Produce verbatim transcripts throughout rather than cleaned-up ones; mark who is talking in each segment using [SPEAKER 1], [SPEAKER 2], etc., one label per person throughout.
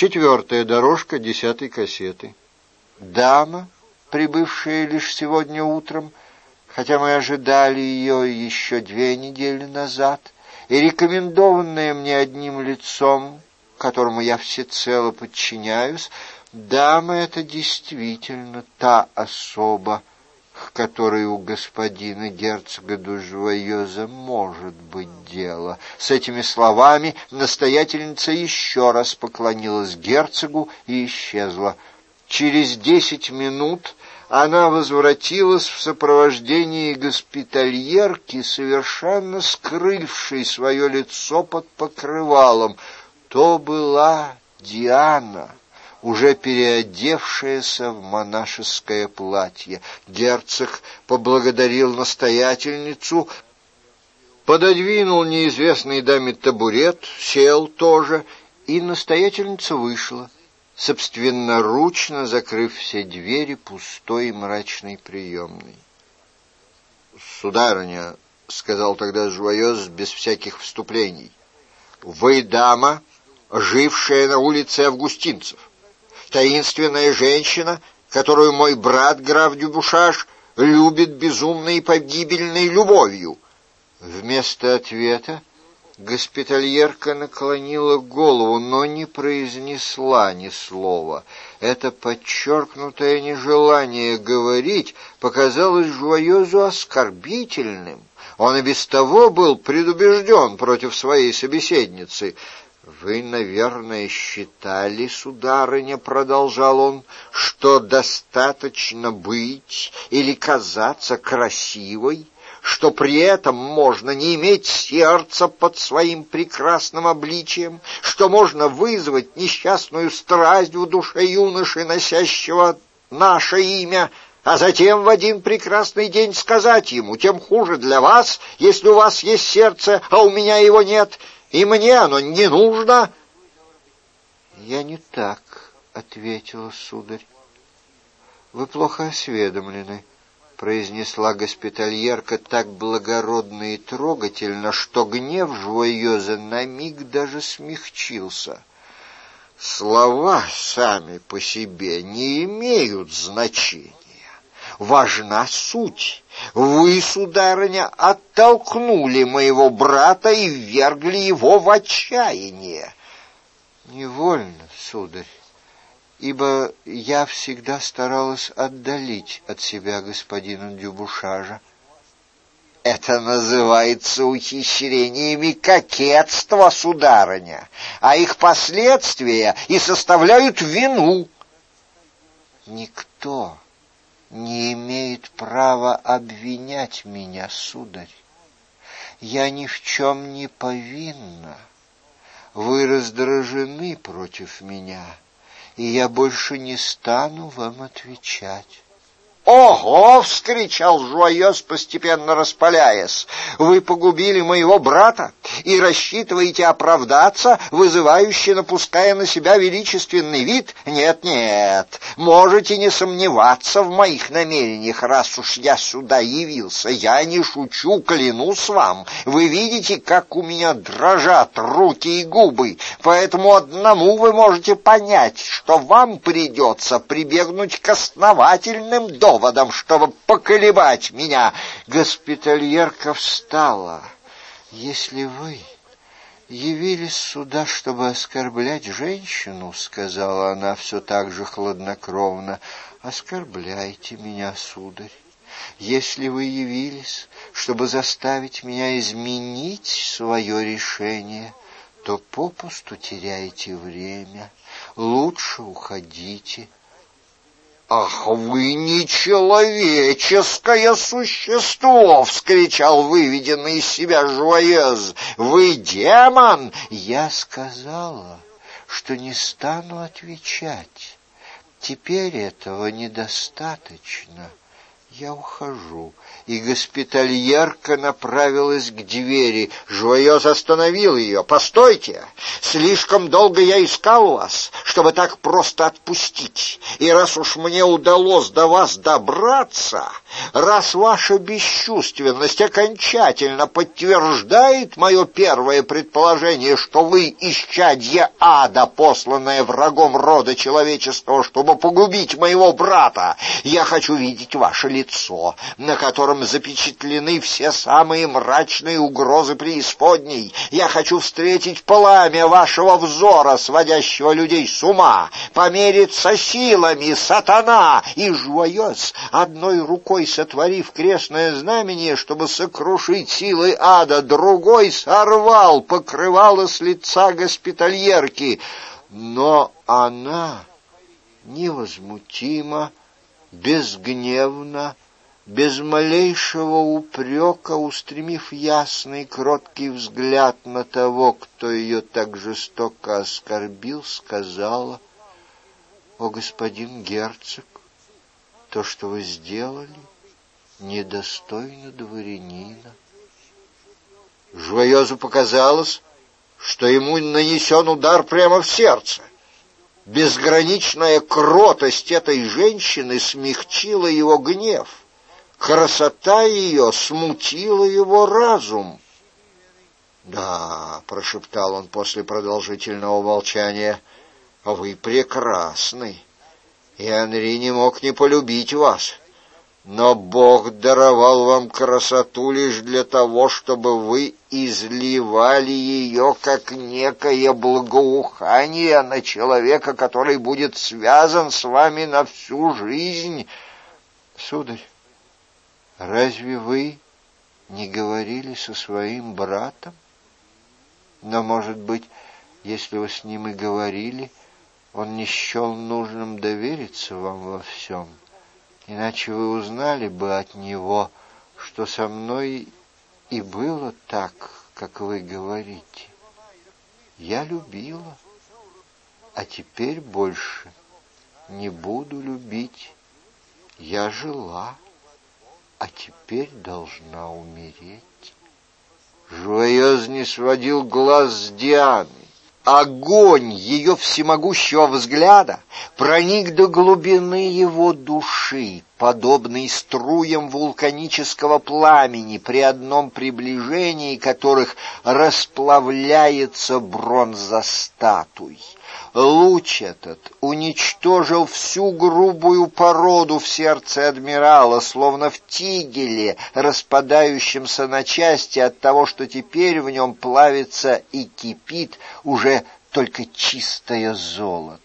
[SPEAKER 1] Четвертая дорожка десятой кассеты. Дама, прибывшая лишь сегодня утром, хотя мы ожидали ее еще две недели назад, и рекомендованная мне одним лицом, которому я всецело подчиняюсь, дама эта действительно та особа, к которой у господина герцога Дужвоеза может быть дело. С этими словами настоятельница еще раз поклонилась герцогу и исчезла. Через десять минут она возвратилась в сопровождении госпитальерки, совершенно скрывшей свое лицо под покрывалом. То была Диана, уже переодевшаяся в монашеское платье. Герцог поблагодарил настоятельницу, пододвинул неизвестной даме табурет, сел тоже, и настоятельница вышла, собственноручно закрыв все двери пустой и мрачной приемной. «Сударыня», — сказал тогда Жуайоз без всяких вступлений, — «вы дама, жившая на улице Августинцев, таинственная женщина, которую мой брат граф Дюбушаш любит безумной и погибельной любовью». Вместо ответа госпитальерка наклонила голову, но не произнесла ни слова. Это подчеркнутое нежелание говорить показалось Жуайозу оскорбительным. Он и без того был предубежден против своей собеседницы. «Вы, наверное, считали, сударыня, — продолжал он, — что достаточно быть или казаться красивой, что при этом можно не иметь сердца под своим прекрасным обличием, что можно вызвать несчастную страсть в душе юноши, носящего наше имя, а затем в один прекрасный день сказать ему: тем хуже для вас, если у вас есть сердце, а у меня его нет, и мне оно не нужно». «Я не так», — ответила сударь. «Вы плохо осведомлены», — произнесла госпитальерка так благородно и трогательно, что гнев Жуайоза на миг даже смягчился. «Слова сами по себе не имеют значения. Важна суть. Вы, сударыня, оттолкнули моего брата и ввергли его в отчаяние». «Невольно, сударь, ибо я всегда старалась отдалить от себя господина Дюбушажа». «Это называется ухищрениями кокетства, сударыня, а их последствия и составляют вину». «Никто не имеет права обвинять меня, сударь. Я ни в чем не повинна. Вы раздражены против меня, и я больше не стану вам отвечать». «Ого!» — вскричал Жуайоз, постепенно распаляясь. «Вы погубили моего брата и рассчитываете оправдаться, вызывающе напуская на себя величественный вид? Нет-нет, можете не сомневаться в моих намерениях, раз уж я сюда явился. Я не шучу, клянусь вам. Вы видите, как у меня дрожат руки и губы, поэтому одному вы можете понять, что вам придется прибегнуть к основательным доводам, доводом, чтобы поколебать меня». Госпитальерка встала. «Если вы явились сюда, чтобы оскорблять женщину, — сказала она все так же хладнокровно, — оскорбляйте меня, сударь. Если вы явились, чтобы заставить меня изменить свое решение, то попусту теряете время. Лучше уходите». «Ах, вы нечеловеческое существо!» — вскричал выведенный из себя Жуайоз. «Вы демон!» «Я сказала, что не стану отвечать. Теперь этого недостаточно. Я ухожу. И госпитальерка направилась к двери. Жуайоз остановил ее. «Постойте! Слишком долго я искал вас, чтобы так просто отпустить. И раз уж мне удалось до вас добраться, раз ваша бесчувственность окончательно подтверждает мое первое предположение, что вы исчадье ада, посланное врагом рода человеческого, чтобы погубить моего брата, я хочу видеть ваше лицо, на котором запечатлены все самые мрачные угрозы преисподней. Я хочу встретить пламя вашего взора, сводящего людей с ума, помериться силами, сатана!» И Жуайоз, одной рукой сотворив крестное знамение, чтобы сокрушить силы ада, другой сорвал покрывало с лица госпитальерки. Но она невозмутимо, безгневно, без малейшего упрека, устремив ясный, кроткий взгляд на того, кто ее так жестоко оскорбил, сказала: «О, господин герцог, то, что вы сделали, недостойно дворянина». Жуайозу показалось, что ему нанесен удар прямо в сердце. Безграничная кротость этой женщины смягчила его гнев. Красота ее смутила его разум. «Да», — прошептал он после продолжительного молчания, — «вы прекрасны, и Анри не мог не полюбить вас. Но Бог даровал вам красоту лишь для того, чтобы вы изливали ее, как некое благоухание, на человека, который будет связан с вами на всю жизнь». «Сударь, разве вы не говорили со своим братом? Но, может быть, если вы с ним и говорили, он не счел нужным довериться вам во всем, иначе вы узнали бы от него, что со мной и было так, как вы говорите. Я любила, а теперь больше не буду любить. Я жила, а теперь должна умереть». Жуайоз не сводил глаз с Дианы. Огонь ее всемогущего взгляда проник до глубины его души, подобный струям вулканического пламени, при одном приближении которых расплавляется бронза статуй. Луч этот уничтожил всю грубую породу в сердце адмирала, словно в тигеле, распадающемся на части от того, что теперь в нем плавится и кипит уже только чистое золото.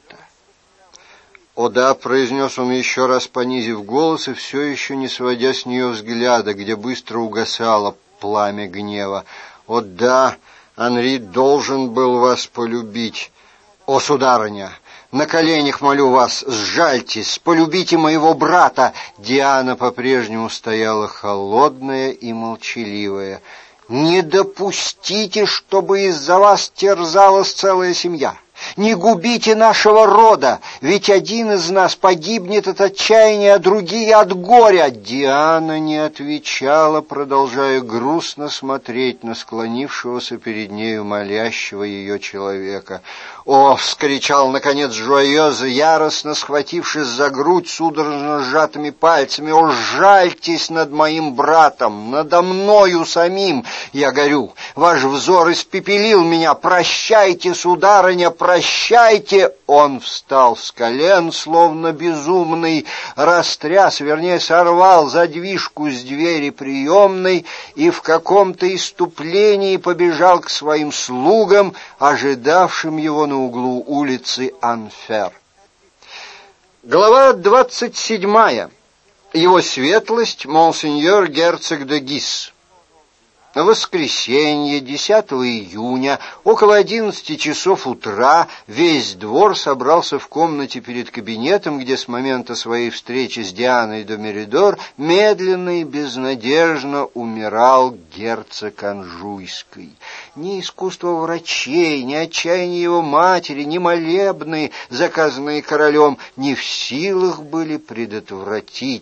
[SPEAKER 1] «О да», — произнес он еще раз, понизив голос и все еще не сводя с нее взгляда, где быстро угасало пламя гнева. «О да, Анри должен был вас полюбить. О, сударыня, на коленях молю вас, сжальтесь, полюбите моего брата». Диана по-прежнему стояла холодная и молчаливая. «Не допустите, чтобы из-за вас терзалась целая семья. Не губите нашего рода, ведь один из нас погибнет от отчаяния, а другие от горя». Диана не отвечала, продолжая грустно смотреть на склонившегося перед нею молящего ее человека. «О!» — вскричал, наконец, Жуайоз, яростно схватившись за грудь судорожно сжатыми пальцами. «О, жальтесь над моим братом, надо мною самим! Я горю, ваш взор испепелил меня! Прощайте, сударыня, прощайте!» Он встал с колен, словно безумный, растряс, вернее, сорвал задвижку с двери приемной и в каком-то исступлении побежал к своим слугам, ожидавшим его на углу улицы Анфер. Глава двадцать седьмая. Его светлость монсеньор герцог де Гис. В воскресенье, десятого июня, около одиннадцати часов утра, весь двор собрался в комнате перед кабинетом, где с момента своей встречи с Дианой де Меридор медленно и безнадежно умирал герцог Анжуйский. Ни искусство врачей, ни отчаяние его матери, ни молебны, заказанные королем, не в силах были предотвратить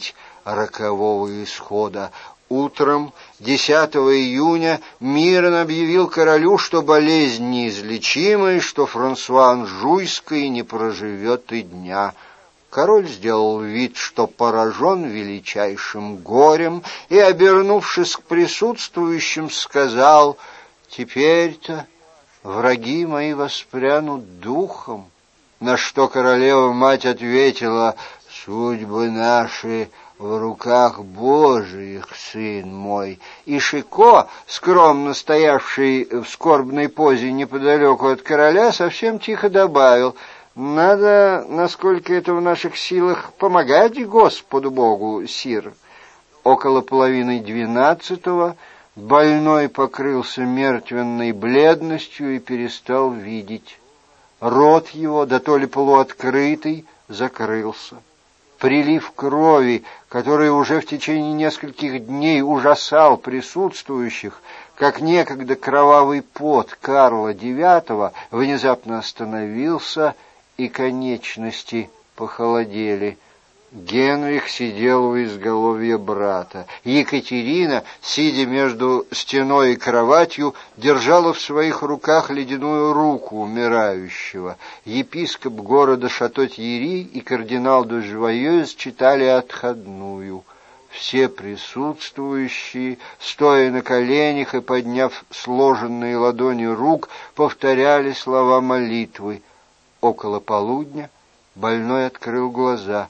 [SPEAKER 1] рокового исхода. Утром десятого июня Мирон объявил королю, что болезнь неизлечима и что Франсуа Анжуйский не проживет и дня. Король сделал вид, что поражен величайшим горем, и, обернувшись к присутствующим, сказал: «Теперь-то враги мои воспрянут духом». На что королева-мать ответила: «Судьбы наши в руках Божиих, сын мой». И Шико, скромно стоявший в скорбной позе неподалеку от короля, совсем тихо добавил: «Надо, насколько это в наших силах, помогать Господу Богу, сир». Около половины двенадцатого больной покрылся мертвенной бледностью и перестал видеть. Рот его, да то ли полуоткрытый, закрылся. Прилив крови, который уже в течение нескольких дней ужасал присутствующих, как некогда кровавый пот Карла девятого, внезапно остановился, и конечности похолодели. Генрих сидел у изголовья брата. Екатерина, сидя между стеной и кроватью, держала в своих руках ледяную руку умирающего. Епископ города Шато-Тьерри и кардинал де Жуайёз читали отходную. Все присутствующие, стоя на коленях и подняв сложенные ладони рук, повторяли слова молитвы. Около полудня больной открыл глаза.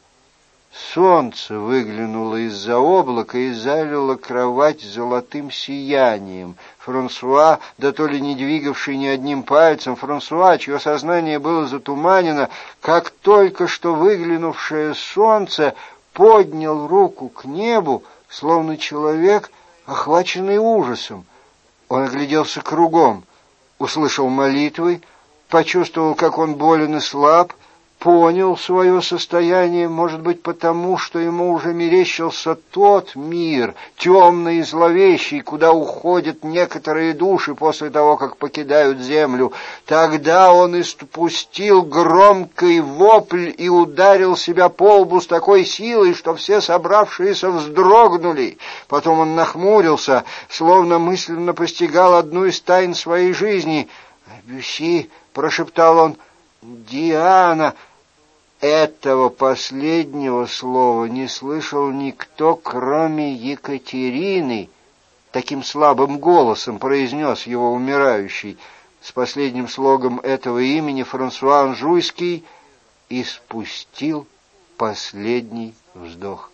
[SPEAKER 1] Солнце выглянуло из-за облака и залило кровать золотым сиянием. Франсуа, да то ли не двигавший ни одним пальцем, Франсуа, чье сознание было затуманено, как только что выглянувшее солнце, поднял руку к небу, словно человек, охваченный ужасом. Он огляделся кругом, услышал молитвы, почувствовал, как он болен и слаб, понял свое состояние, может быть, потому, что ему уже мерещился тот мир, темный и зловещий, куда уходят некоторые души после того, как покидают землю. Тогда он испустил громкий вопль и ударил себя по лбу с такой силой, что все собравшиеся вздрогнули. Потом он нахмурился, словно мысленно постигал одну из тайн своей жизни. «Бюсси», — прошептал он, — «Диана». Этого последнего слова не слышал никто, кроме Екатерины. Таким слабым голосом произнес его умирающий. С последним слогом этого имени Франсуа Анжуйский испустил последний вздох.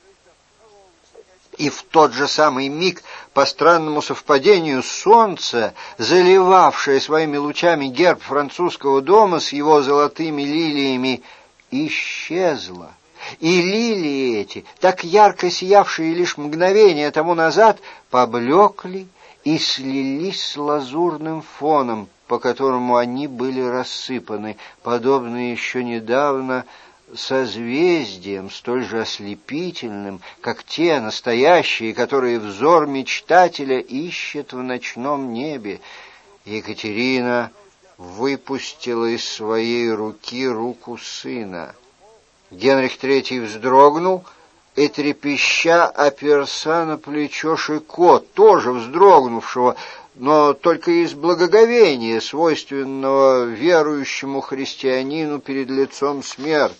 [SPEAKER 1] И в тот же самый миг, по странному совпадению, солнце, заливавшее своими лучами герб французского дома с его золотыми лилиями, исчезло. И лилии эти, так ярко сиявшие лишь мгновение тому назад, поблекли и слились с лазурным фоном, по которому они были рассыпаны, подобно еще недавно созвездиям, столь же ослепительным, как те настоящие, которые взор мечтателя ищет в ночном небе. Екатерина выпустила из своей руки руку сына. Генрих Третий вздрогнул и, трепеща, оперся на плечо Шико, тоже вздрогнувшего, но только из благоговения, свойственного верующему христианину перед лицом смерти.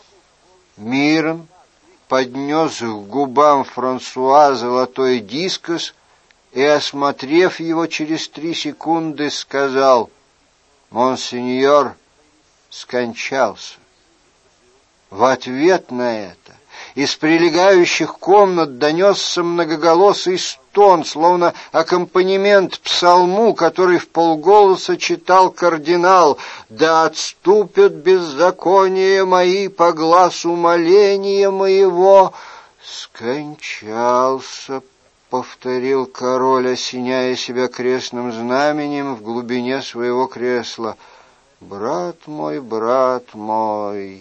[SPEAKER 1] Мирон поднес к губам Франсуа золотой дискос и, осмотрев его через три секунды, сказал: «Монсеньор скончался». В ответ на это из прилегающих комнат донесся многоголосый стон, словно аккомпанемент псалму, который вполголоса читал кардинал: «Да отступят беззакония мои по гласу моления моего». «Скончался», — повторил король, осеняя себя крестным знаменем в глубине своего кресла. «Брат мой, брат мой,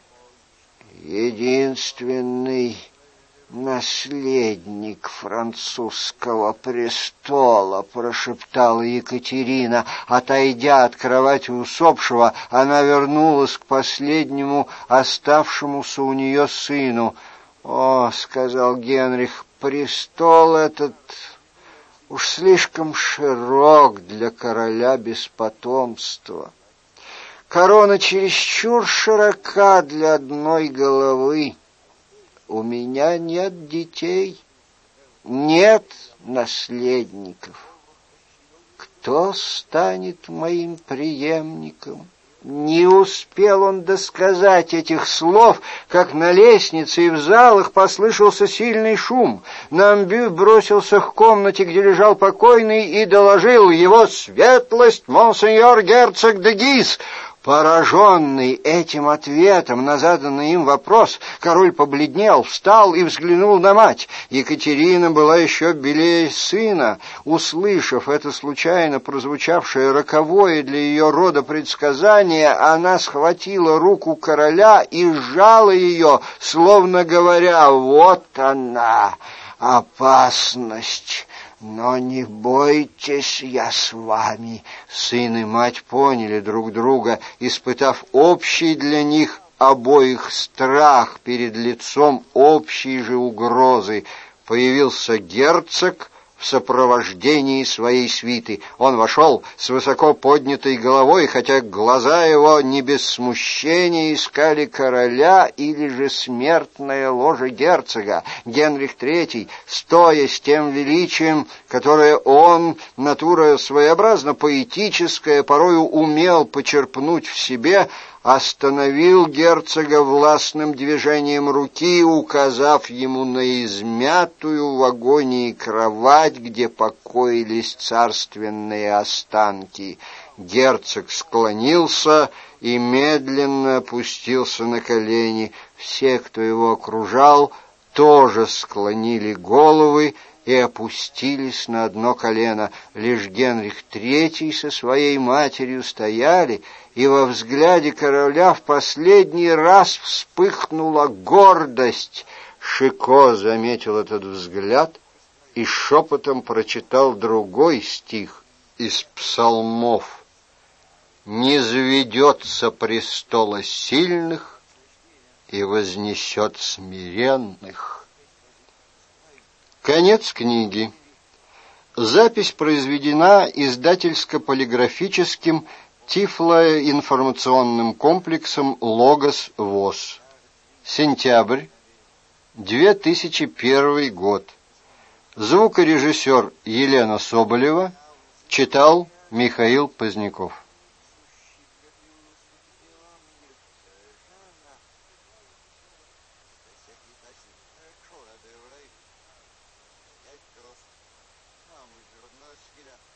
[SPEAKER 1] единственный наследник французского престола», — прошептала Екатерина. Отойдя от кровати усопшего, она вернулась к последнему оставшемуся у нее сыну. «О, — сказал Генрих, — престол этот уж слишком широк для короля без потомства. Корона чересчур широка для одной головы. У меня нет детей, нет наследников. Кто станет моим преемником?» Не успел он досказать этих слов, как на лестнице и в залах послышался сильный шум. Намбю бросился к комнате, где лежал покойный, и доложил: «Его светлость, монсеньор герцог де Гиз». Пораженный этим ответом на заданный им вопрос, король побледнел, встал и взглянул на мать. Екатерина была еще белее сына. Услышав это случайно прозвучавшее роковое для ее рода предсказание, она схватила руку короля и сжала ее, словно говоря: «Вот она, опасность! Но не бойтесь, я с вами». Сын и мать поняли друг друга, испытав общий для них обоих страх перед лицом общей же угрозы. Появился герцог в сопровождении своей свиты. Он вошел с высоко поднятой головой, хотя глаза его не без смущения искали короля или же смертное ложе герцога. Генрих третий, стоя с тем величием, которое он, натура своеобразно поэтическая, порою умел почерпнуть в себе, остановил герцога властным движением руки, указав ему на измятую в агонии кровать, где покоились царственные останки. Герцог склонился и медленно опустился на колени. Все, кто его окружал, тоже склонили головы и опустились на одно колено. Лишь Генрих третий со своей матерью стояли, и во взгляде короля в последний раз вспыхнула гордость. Шико заметил этот взгляд и шепотом прочитал другой стих из псалмов: «Не заведется престола сильных и вознесет смиренных». Конец книги. Запись произведена издательско-полиграфическим Тифлоинформационным комплексом «Логос ВОС». Сентябрь, две тысячи первый год. Звукорежиссер Елена Соболева. Читал Михаил Поздняков.
[SPEAKER 2] Namelijk, dat is